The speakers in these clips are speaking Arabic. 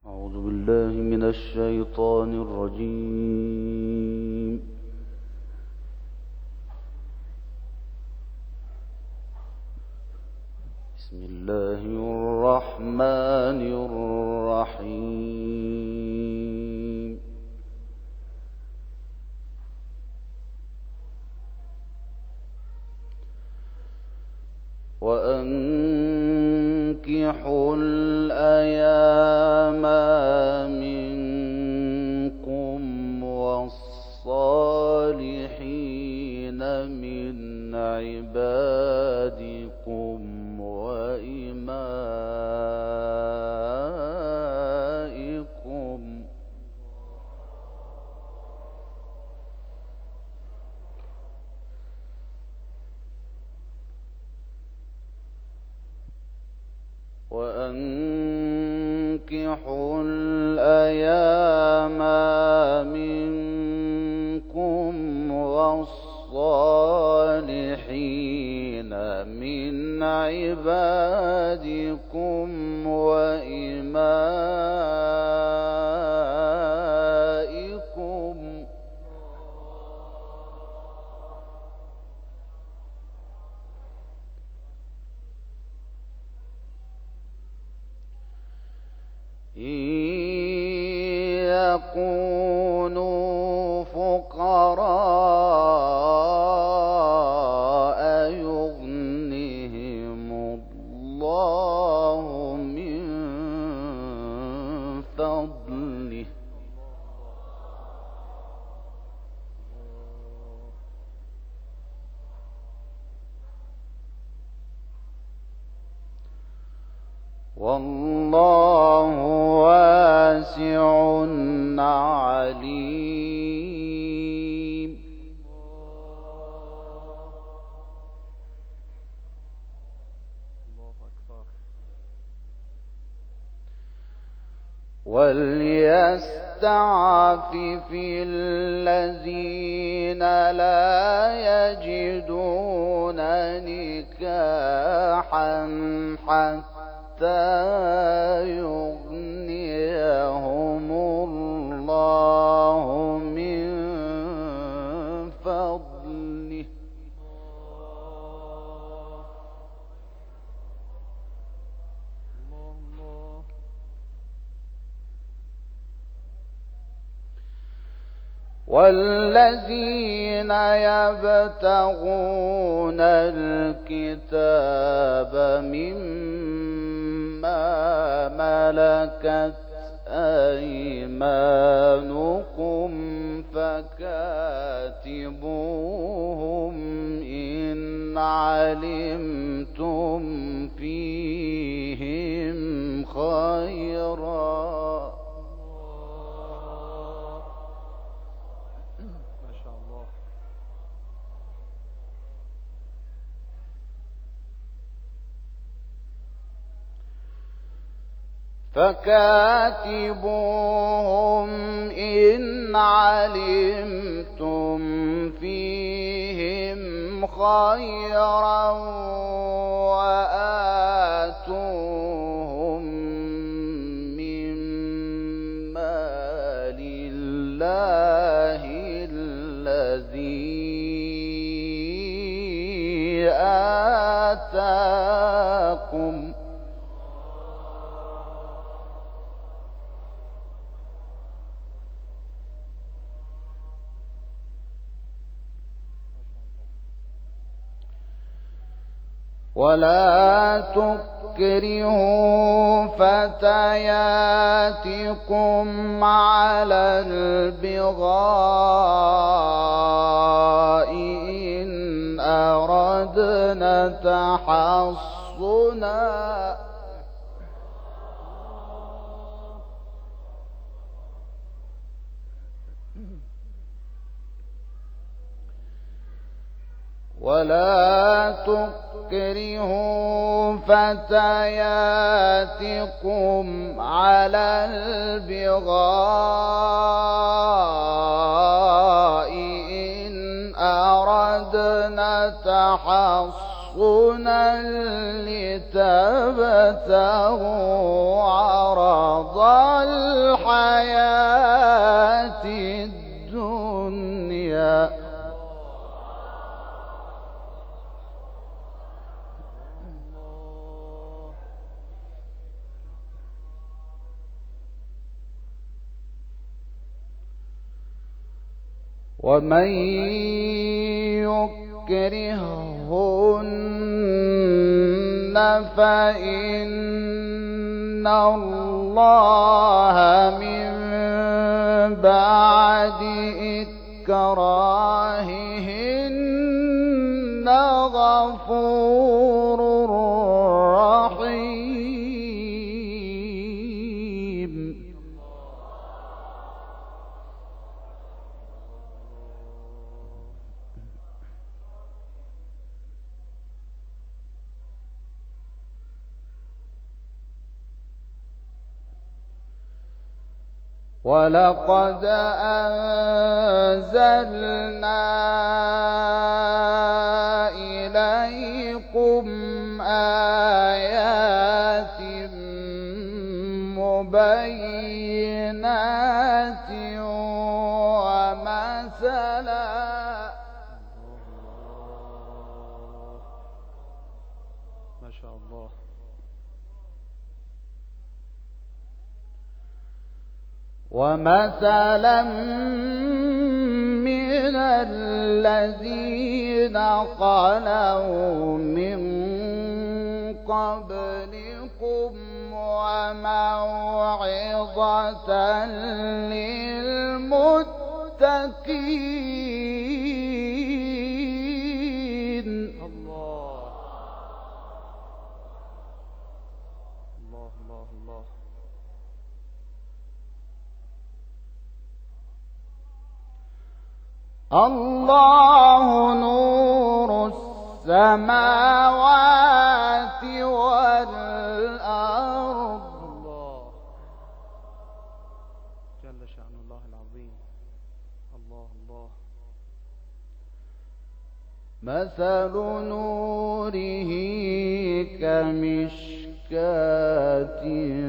أعوذ بالله من الشيطان الرجيم. بسم الله الرحمن الرحيم. وأنكحوا الأيام منكم والصالحين من عبادكم وإمائكم وأنكحوا الأيام منكم والصالحين من عبادكم وإمائكم إن يكونوا فقراء يغنهم الله من فضله والله واسع عليم. وليستعفف الذين لا يجدون نكاحا حتى يغنيهم الله من فضله والذين يبتغون الكتاب مما ملكت أيمانكم فكاتبوهم إن علمتم فيهم خيرا فكاتبوهم إن علمتم فيهم خيرا وآتوهم من مال الله الذي آتاكم ولا تكرهوا فتياتكم على البغاء إن أردنا تحصنا ولا تكرهوا فتياتكم على البغاء إن أردنا تحصنا لتبتغوا عرض ومن يكرههن فإن الله من بعد إكراههن غفور رحيم. ولقد أنزلنا إليكم آيات مبينات ما شاء الله. ومثلا من الذين خلوا من قبلكم وموعظة للمتقين. الله الله الله الله. الله نور السماوات والأرض. الله جل شأن الله العظيم. الله الله. مثل نوره كمشكاة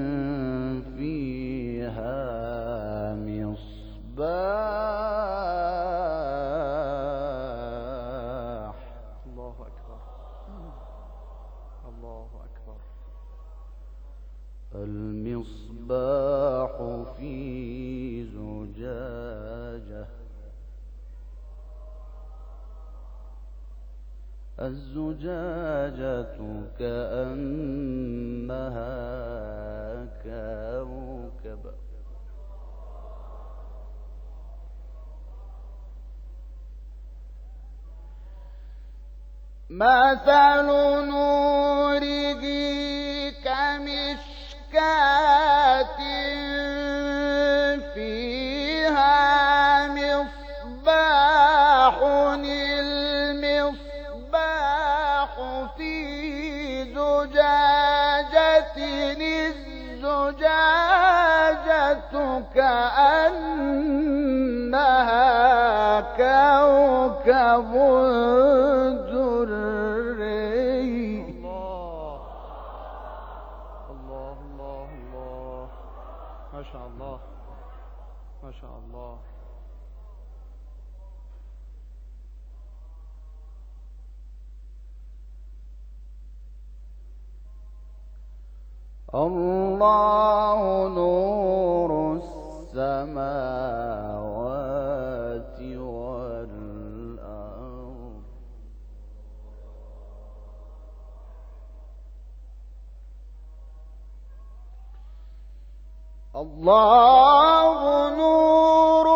فيها مصباح. الله أكبر الله أكبر. المصباح في زجاجة، الزجاجة كأنها كوكب، مثل نوره كمشكاة فيها مصباح، المصباح في زجاجة، الزجاجة كأنها كوكب دري. الله الله الله الله. ما شاء الله ما شاء الله. الله نور السماوات والأرض. الله نور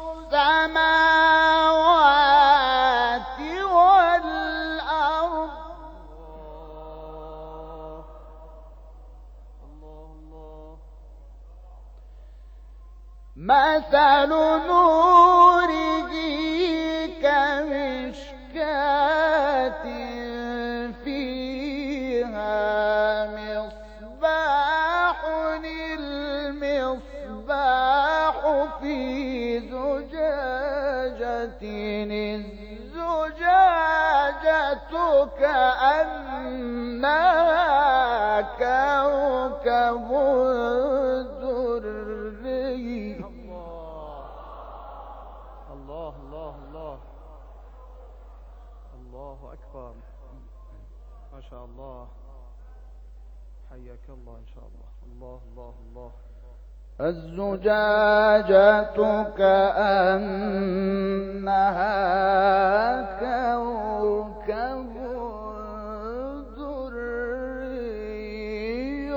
السماوات والأرض. مثل نوره كمشكاة فيها مصباح، المصباح في زجاجة، الزجاجة كأنها كوكب دري. الله الله الله. الله أكبر. ما شاء الله. حياك الله إن شاء الله. الله الله الله. الزجاجة كأنها كوكب دري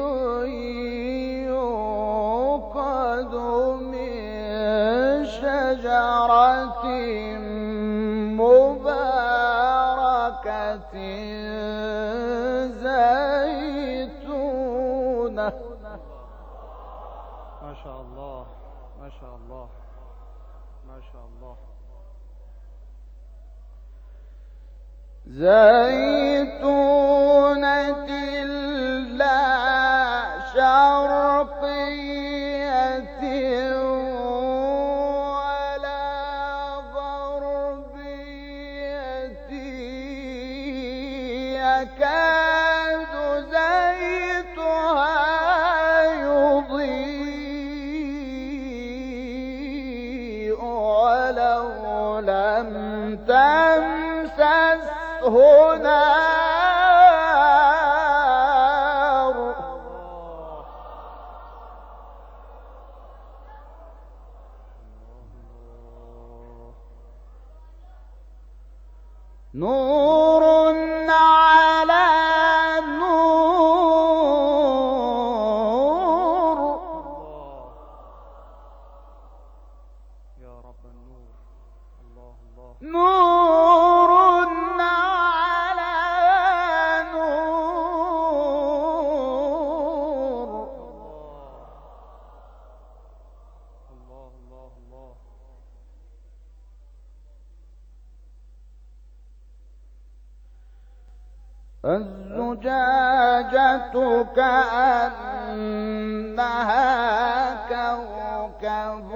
يوقد من شجرة مباركة زيتونة. ما شاء الله ما شاء الله ما شاء الله. زيتونة لا شرقية ولا غربية يكاد زيتها يضيء ولو لم تمسسه نار. نور على نور. يا رب النور. الله الله. نور على نور. الله الله الله. الزجاجة كأنها كوكب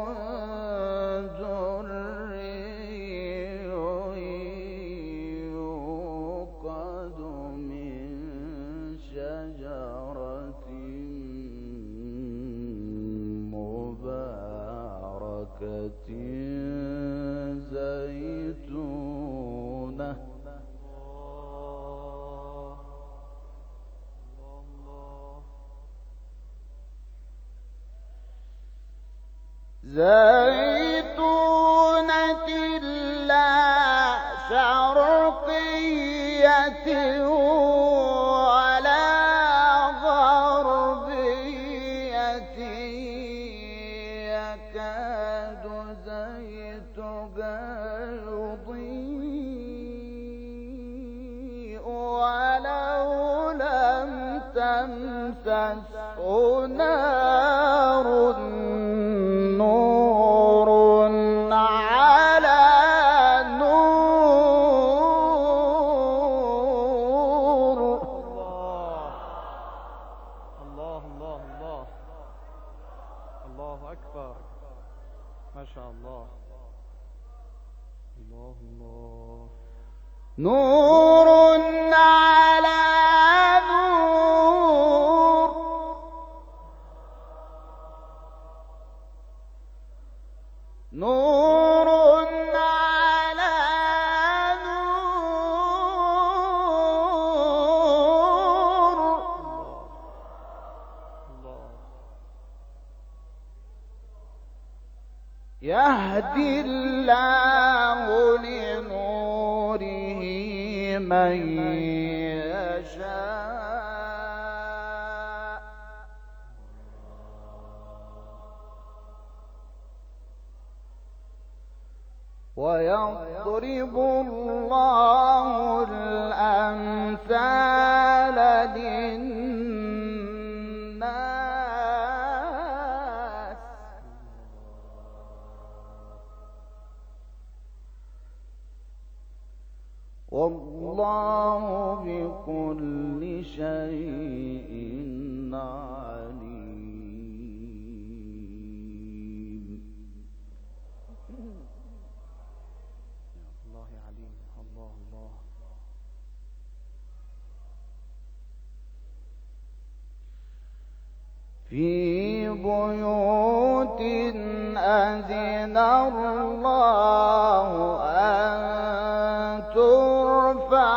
دري يوقد من شجرة مباركة زيتونة. زيتونة لا شرقية ولا غربية يكاد زيتها يضيء ولو لم تمسسه نار. نور على نور. الله الله الله. الله أكبر. ما شاء الله. الله الله. نور على نور. نور على نور. الله. يهدي الله لنوره من يشاء ويضرب الله الأمثال للناس والله بكل شيء عليم. الله عليم. الله الله. في بيوت أذن الله أن ترفع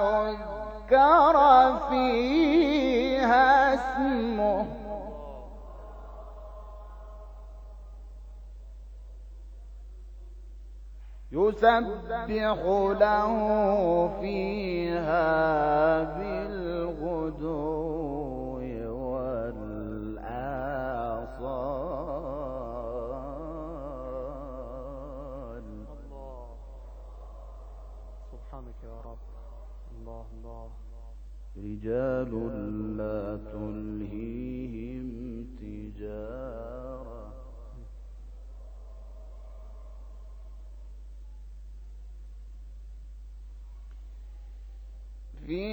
ويذكر فيها اسمه يسبح له فيها بالغدو والآصال. الله سبحانك يا رب. الله الله. رجال لا تلهيهم تجارة في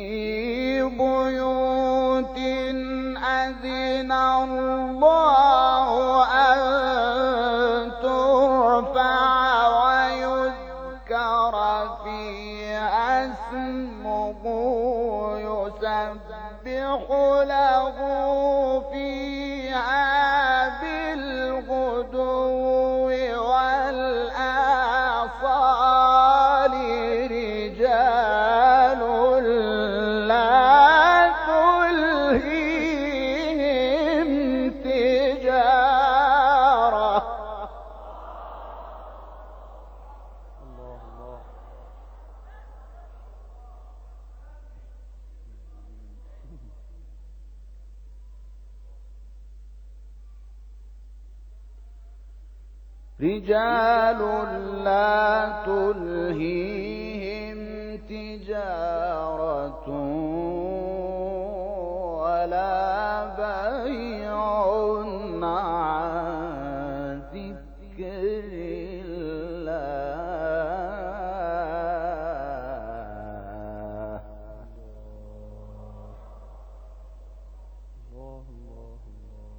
بيوت أذن الله أن ترفع ويذكر فيها اسمه يسبح له فيها بالغدو والآصال. رجال لا تلهيهم تجارة الله الله. رجال لا تلهيهم تجارة ولا بيع عن ذكر الله. الله الله الله.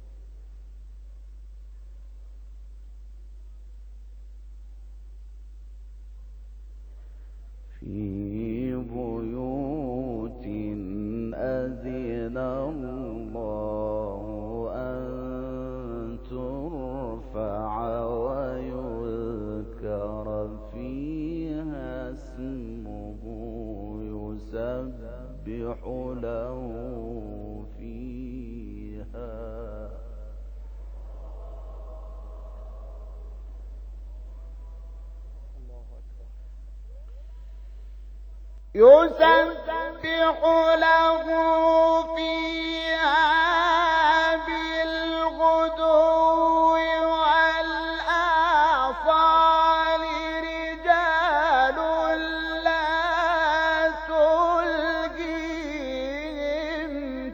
في بيوت أذن الله أن ترفع ويذكر فيها اسمه يسبح له فيها الله أكبر. يسبح له فيها بالغدو والآصال. رجال لا تلهيهم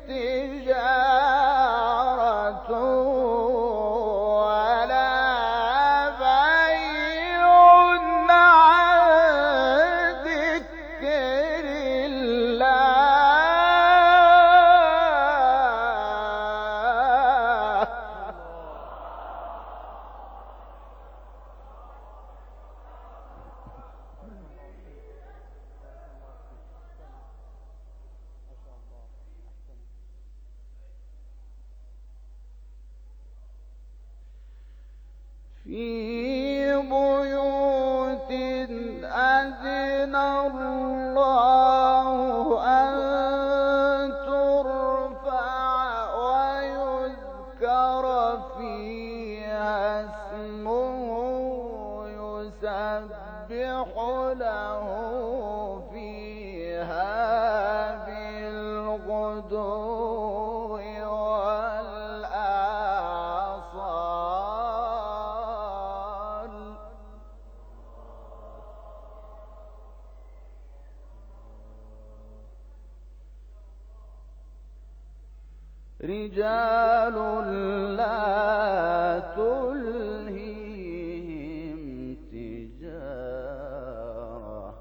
تجارة ولا بيع عن ذكر الله. في بيوت أذن الله أن ترفع ويذكر فيها اسمه يسبح له فيها بالغدو والآصال. رجال لا تلهيهم تجارة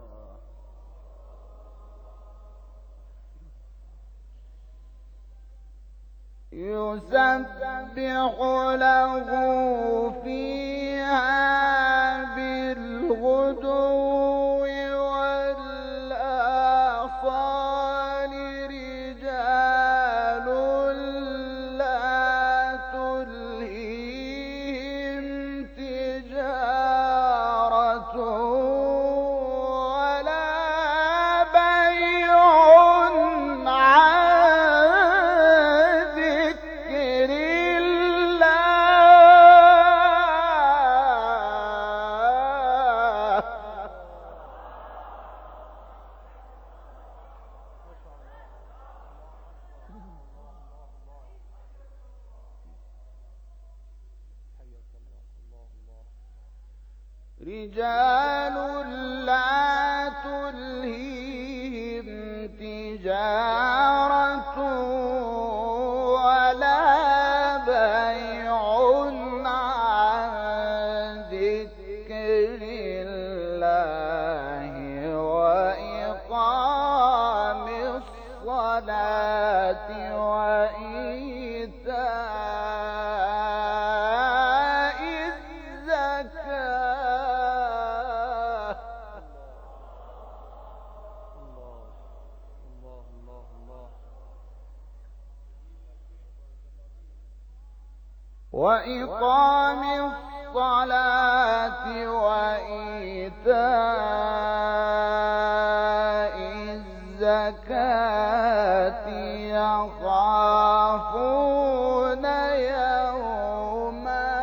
يسبح له فيها بالغدو والآصال. رجال لا تلهيهم تجارة ولا بيع عن ذكر الله. رجال لا تلهيهم تجارة ولا بيع عن ذكر الله وإقام الصلاة وإيتاء الزكاة. وإقام الصلاة وإيتاء الزكاة يخافون يوما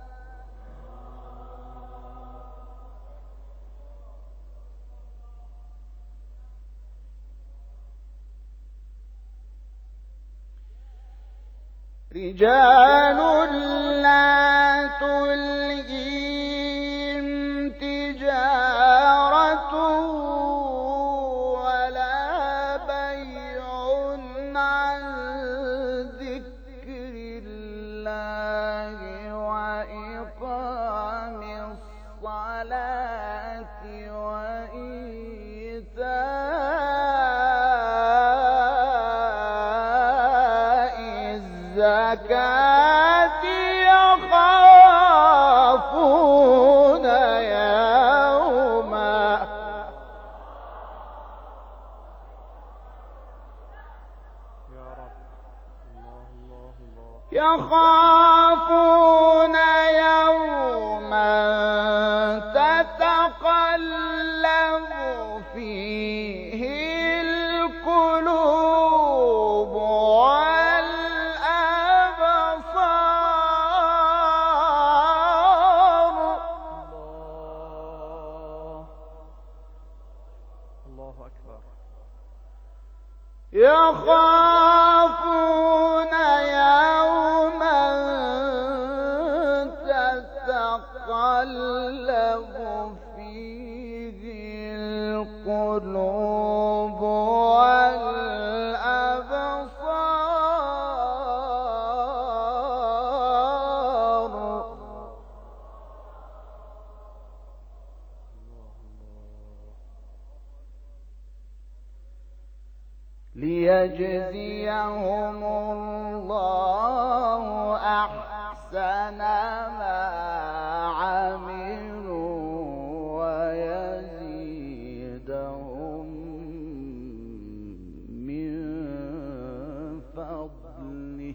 رجال لا تلهيهم تجارة ولا بيع عن ذكر الله وإقام الصلاة وإيتاء الزكاة يخافون يوما يخافون يوما تتقلب فيه القلوب والأبصار. الله أكبر. يخافون يوما تتقلب فيه القلوب والأبصار. ليجزيهم الله أحسن ما عملوا ويزيدهم من فضله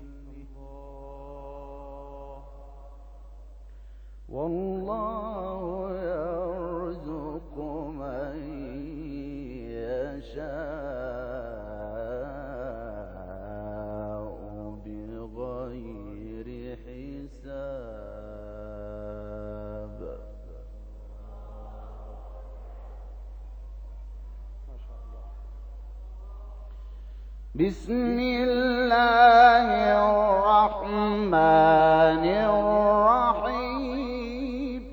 والله يرزق من يشاء بغير حساب. بسم الله الرحمن الرحيم.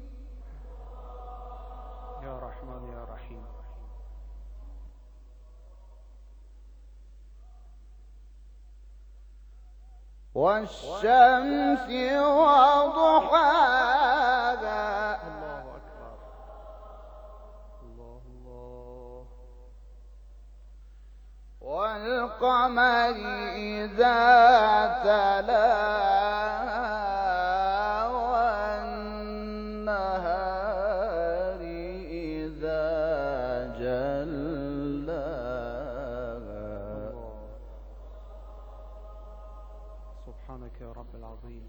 يا رحمن يا رحيم. والشمس وضحاها. الله أكبر. الله الله. والقمر إذا تلاها والنهار إذا جلاها. سبحانك يا رب العظيم.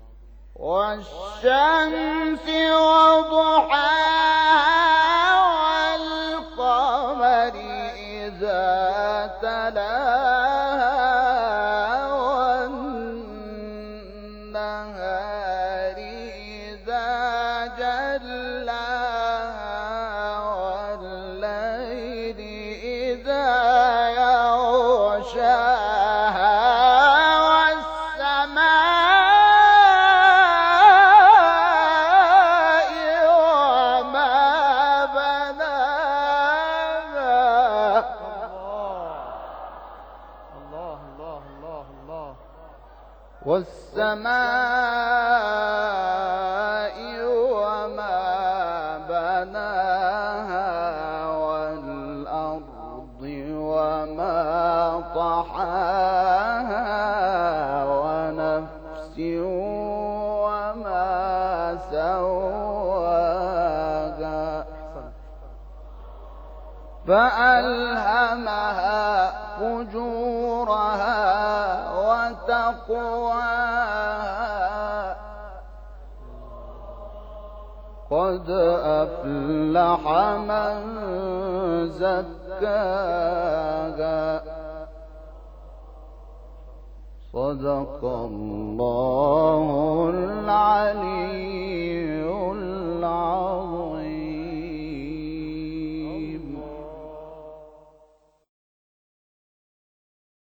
والشمس وضحاها والقمر إذا تلاها والنهار إذا جلاها والليل إذا يغشاها والسماء والسماء وما بناها والأرض وما طحاها ونفس وما سواها فألهمها فجورها وتقواها قد أفلح من زكاها صدق الله